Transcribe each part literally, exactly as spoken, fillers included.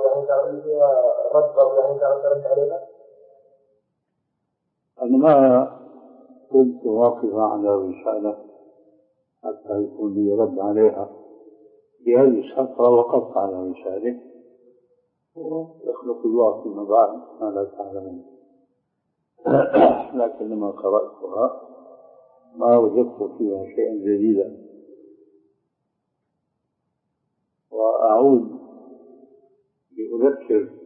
يعني تعرفين فيها رد أو يعني تعرف عليها؟ أنا ما كنت واقفا على رسالة حتى يكون لي رد عليها. في هذه الفترة وقفت على رسالة، ويخلق الله فيما بعد ما لا تعلمون. لكن لما قرأتها ما وجدت فيها شيئا جديدا، وأعود لأذكر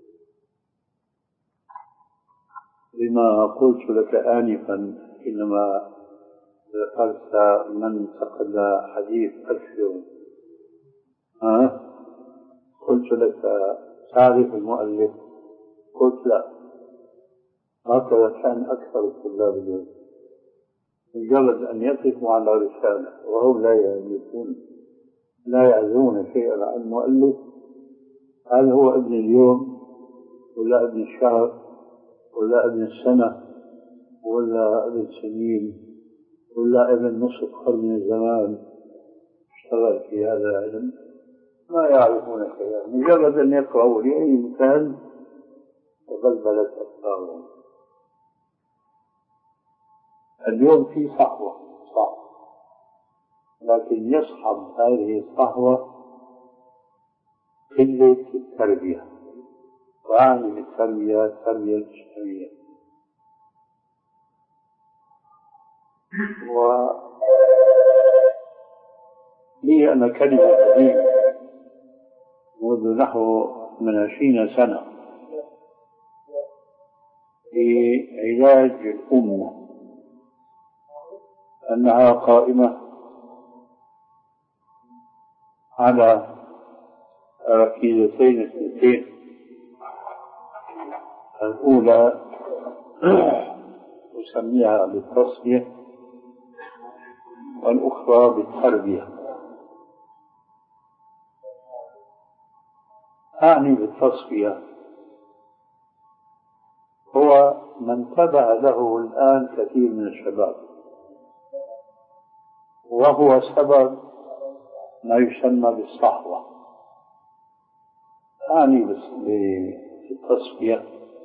بما قلت لك آنفا حينما ذكرت من فقد حديث أكثر. أه؟ قلت لك تعرف المؤلف؟ قلت لا. هكذا كان أكثر الطلاب اليوم، مجرد أن يقفوا على رسالة وهم لا يعرفون لا يعرفون شيئا عن المؤلف، هل هو ابن اليوم ولا ابن الشهر ولا ابن السنة ولا ابن سنين ولا ابن نصف قرن من الزمان اشتغل في هذا العلم، ما يعرفون شيئا، مجرد أن يقرأوا لأي مكان وبلبلت أفكارهم. اليوم في صحوة صح، لكن يصحب هذه الصحوة قلة التربية، وأعني بالتربية التربية الإسلامية. ولي أنا كلمة قديمة منذ نحو من عشرين سنة في علاج الأمة، أنها قائمة على ركيزتين اثنتين، الأولى أسميها بالتصفية والأخرى بالتربية. أعني بالتصفية هو من تبع له الآن كثير من الشباب، وهو سبب ما يسمى بالصحوة. أعني بالتصفية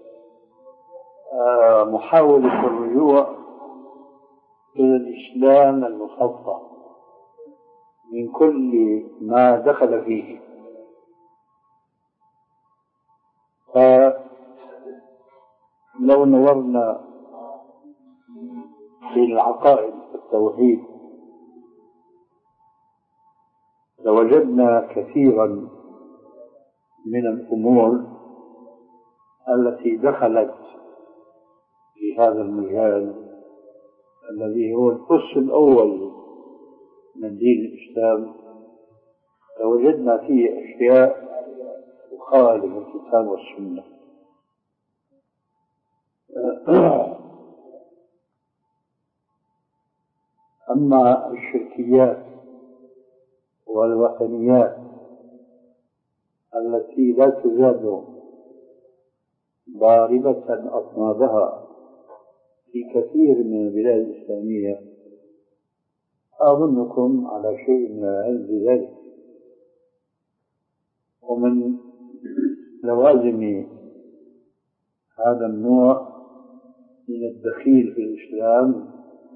محاولة الرجوع إلى الإسلام المصفى من كل ما دخل فيه. فلو نظرنا في العقائد التوحيد لوجدنا كثيرا من الأمور التي دخلت في هذا المجال الذي هو الأس الأول من دين الإسلام، لوجدنا فيه أشياء تخالف الكتاب والسنة. أما الشركيات والوثنيات التي لا تزال ضاربة أطنابها في كثير من البلاد الإسلامية، أظنكم على شيء من العلم بذلك. ومن لوازم هذا النوع من الدخيل في الإسلام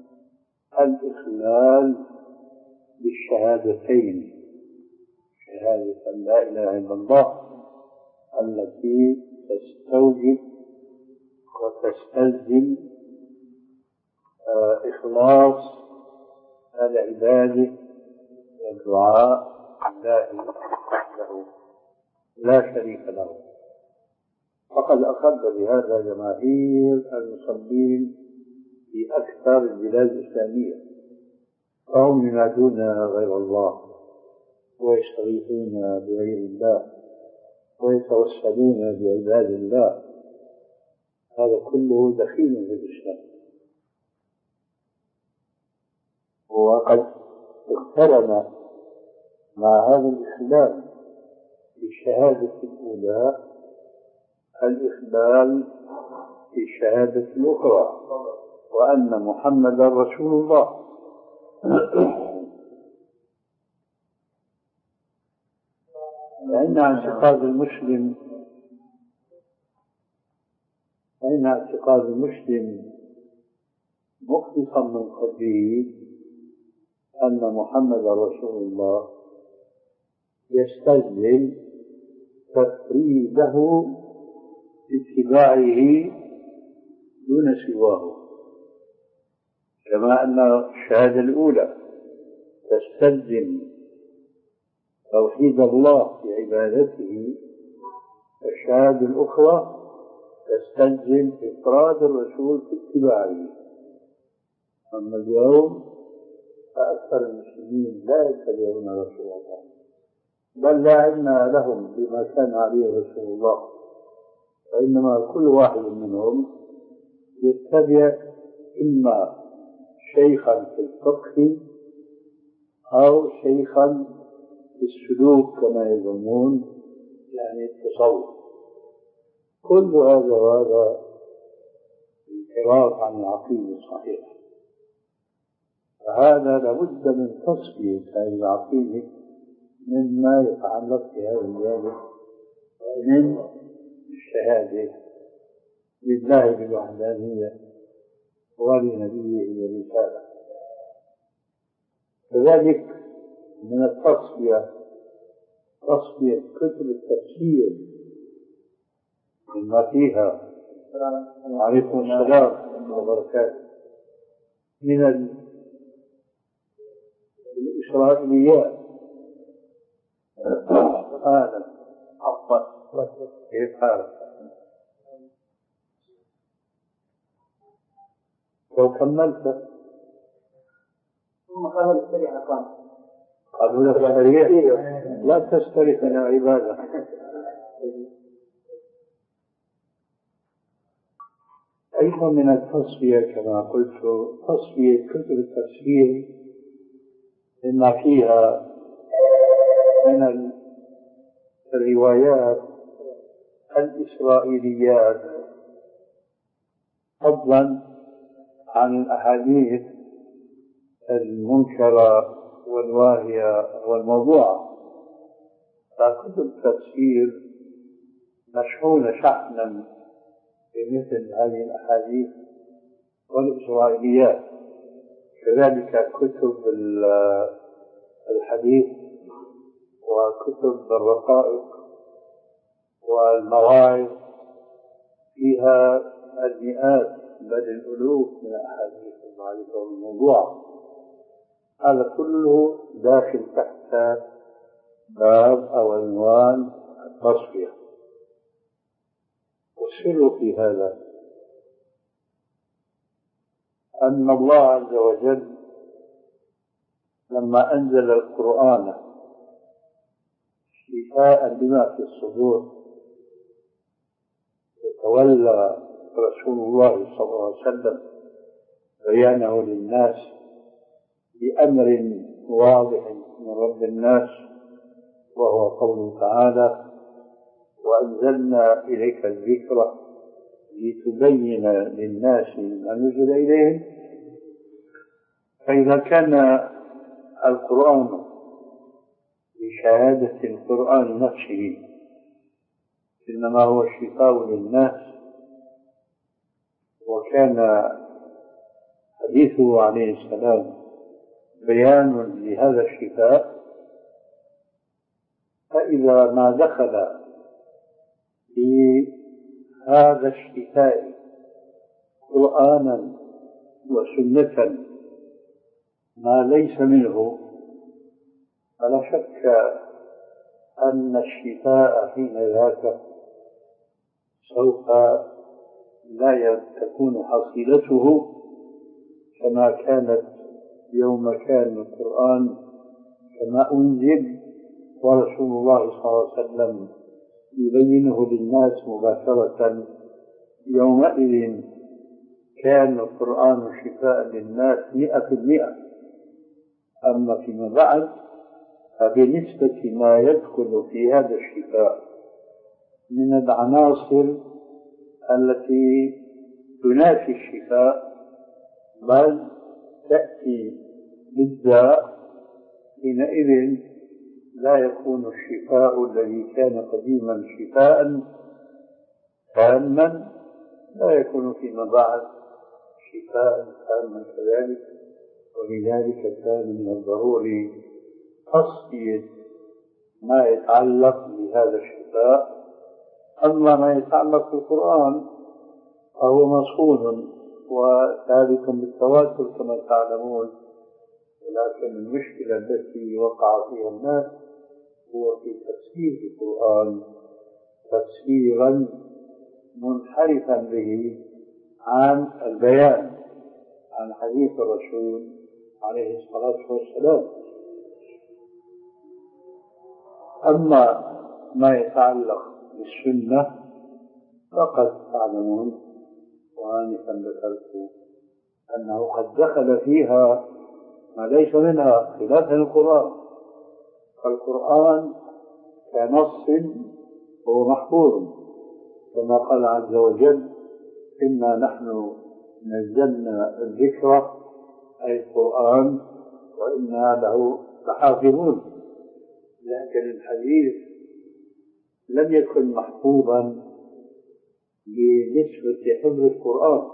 الإخلال بالشهادتين، شهادة لا إله إلا الله التي تستوجب وتستلزم إخلاص العبادة والدعاء لله وحده لا شريك له. فقد أخذ بهذا جماهير المصلين في أكثر البلاد الإسلامية، فهم ينادون غير الله ويستغيثون بغير الله ويتوسلون بعباد الله، هذا كله دخيل في الإسلام. وقد اقترن مع هذا الإخلال بالشهادة الأولى الإخلال في الشهادة الأخرى، وأن محمدا رسول الله. فإن اعتقاد المسلم فإن اعتقاد المسلم مخلصا من قلبه أن محمد رسول الله يستلزم تفريده باتباعه دون سواه، كما أن الشهادة الأولى تستلزم توحيد الله في عبادته، الشهادة الأخرى تستلزم إفراد الرسول في اتباعه. أما اليوم فأكثر المسلمين لا يتبعون رسول الله، بل لا علم لهم بما كان عليه رسول الله، وإنما كل واحد منهم يتبع إما شيخا في الفقه أو شيخا في السلوك كما يظنون، يعني التصوف. كل هذا وهذا انحراف عن العقيدة الصحيحة، فهذا لابد من تصفية هذه العقيدة مما يتعلق بهذا الجانب من الشهادة لله بالوحدانية ولنبيه بالرسالة. كذلك من التصفية تصفية كتب التفسير مما فيها عليكم السلام وبركاته من الإسرائيليات. هذا عفوا كيف حالك؟ لو كملت ثم قالوا السريع أقام قالوا لك السريع لا تستريح من العبادة. أيضا من التصفية كما قلت تصفية كتب التفسير إن فيها من الروايات الإسرائيليات فضلا عن الأحاديث المنكرة والواهية والموضوعة. فكتب التفسير مشحونة شحنا بمثل هذه الأحاديث والإسرائيليات. كذلك كتب الحديث وكتب الرقائق والمواعظ فيها المئات بل الألوف من الأحاديث المعرفة والموضوع. هذا كله داخل تحت باب أو عنوان التصفية. والسر في هذا أن الله عز وجل لما أنزل القرآن شفاء بما في الصدور وتولى رسول الله صلى الله عليه وسلم بيانه للناس بأمر واضح من رب الناس، وهو قوله تعالى: وأنزلنا إليك الذكر لتبين للناس ما نزل إليهم. فإذا كان القرآن بشهادة القرآن نفسه إنما هو شفاء للناس، وكان حديثه عليه السلام بيان لهذا الشفاء، فإذا ما دخل في هذا الشفاء قرآنا وسنة ما ليس منه، فلا شك أن الشفاء حين ذاك سوف لا تكون حصيلته كما كانت يوم كان القرآن كما أنزل ورسول الله صلى الله عليه وسلم يبينه للناس مباشرة. يومئذ كان القرآن شفاء للناس مئة في المئة. أما فيما بعد فبنسبة ما يدخل في هذا الشفاء من العناصر التي تنافي الشفاء بل تأتي بالداء، حينئذ لا يكون الشفاء الذي كان قديما شفاء تاما، لا يكون فيما بعد شفاء تاما كذلك. ولذلك كان من الضروري تصفية ما يتعلق بهذا الشفاء. أما ما يتعلق بالقرآن فهو مصون وثابت بالتواتر كما تعلمون، ولكن المشكلة التي وقع فيها الناس هو في تفسير القرآن تفسيرا منحرفا به عن البيان عن حديث الرسول عليه الصلاة والسلام. أما ما يتعلق بالسنة فقد تعلمون وآنفا ذكرت أنه قد دخل فيها ما ليس منها خلافا القرآن. فالقرآن كنص هو محفوظ كما قال عز وجل: إنا نحن نزلنا الذكر أي القرآن وإنا له لحافظون. لكن الحديث لم يكن محفوظا بنسبة حفظ القرآن،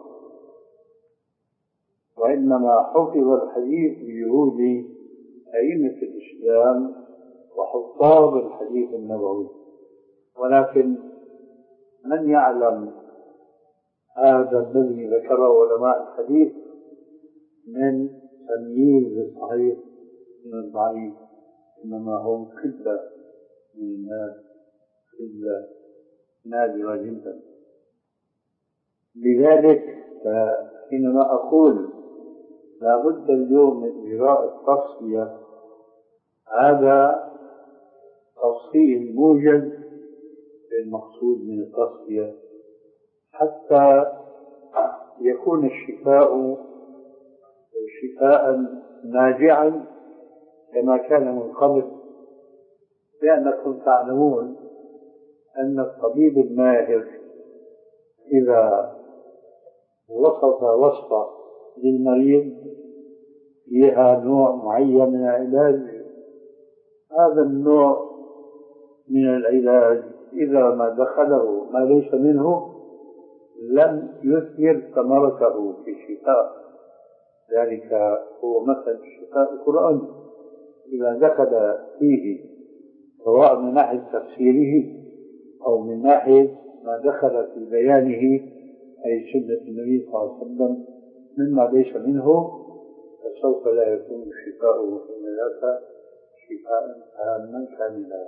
وإنما حفظ الحديث بجهود أئمة الإسلام وحفاظ الحديث النبوي. ولكن من يعلم هذا الذي ذكره علماء الحديث من تمييز الصحيح من الضعيف؟ إنما هم قلة من الناس، قلة نادرة جدا. لذلك حينما أقول لا بد اليوم من إجراء التصفية، هذا تفصيل موجز للمقصود من التصفية حتى يكون الشفاء شفاء ناجعا كما كان من قبل. لأنكم تعلمون أن الطبيب الماهر إذا وصف وصفة للمريض فيها نوع معين من العلاج، هذا النوع من العلاج إذا ما دخله ما ليس منه لم يثمر ثمرته في الشفاء. ذلك هو مثل الشفاء القرآني، إذا دخل فيه سواء من ناحية تفسيره أو من ناحية ما دخل في بيانه أي سنة النبي صلى الله عليه وسلم مما ليس منه، فسوف لا يكون الشفاء حين ذاك شفاء تاما كاملا.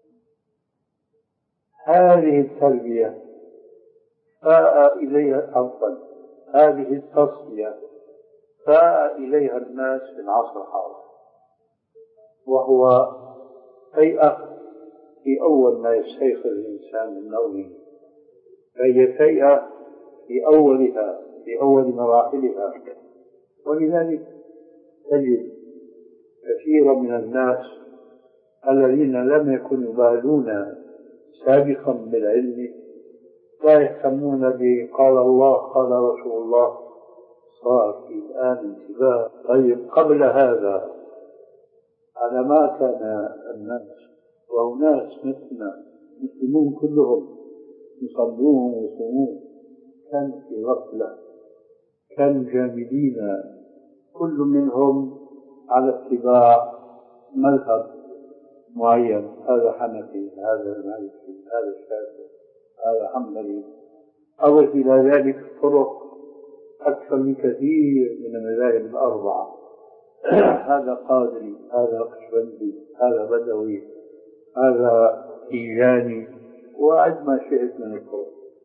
هذه التربية فاء إليها أفضل، هذه التصفية فاء إليها الناس في العصر الحاضر، وهو فيئة في أول ما يستيقظ الإنسان من نومه، فهي فيئة في أولها في أول مراحلها. ولذلك تجد كثيرا من الناس الذين لم يكونوا يبالون سابقا بالعلم لا يهتمون بقال الله قال رسول الله، صار في الآن انتباه. طيب قبل هذا على ما كان الناس وناس مثلنا مسلمون كلهم يصلون ويصومون كانوا في غفلة، كانوا جامدين كل منهم على اتباع مذهب معين، هذا حنفي هذا مالكي هذا شافعي هذا حنبلي، أضف إلى ذلك طرق أكثر من كثير من المذاهب الأربعة، هذا قادري هذا نقشبندي هذا بدوي هذا تيجاني وعد ما شئت من الطرق.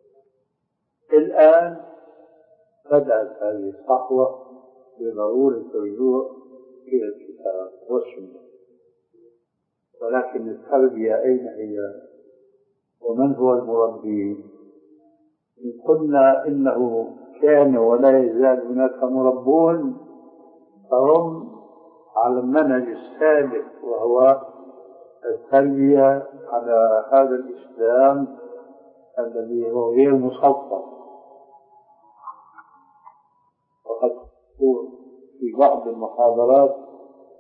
الآن بدأت هذه الصحوة بضرورة الرجوع إلى الكتاب والسنة، ولكن التربية أين هي؟ ومن هو المربي؟ إن قلنا إنه كان ولا يزال هناك مربون فهم على المنهج السابق، وهو التربية على هذا الإسلام الذي هو غير مصفى. وقد تقول في بعض المحاضرات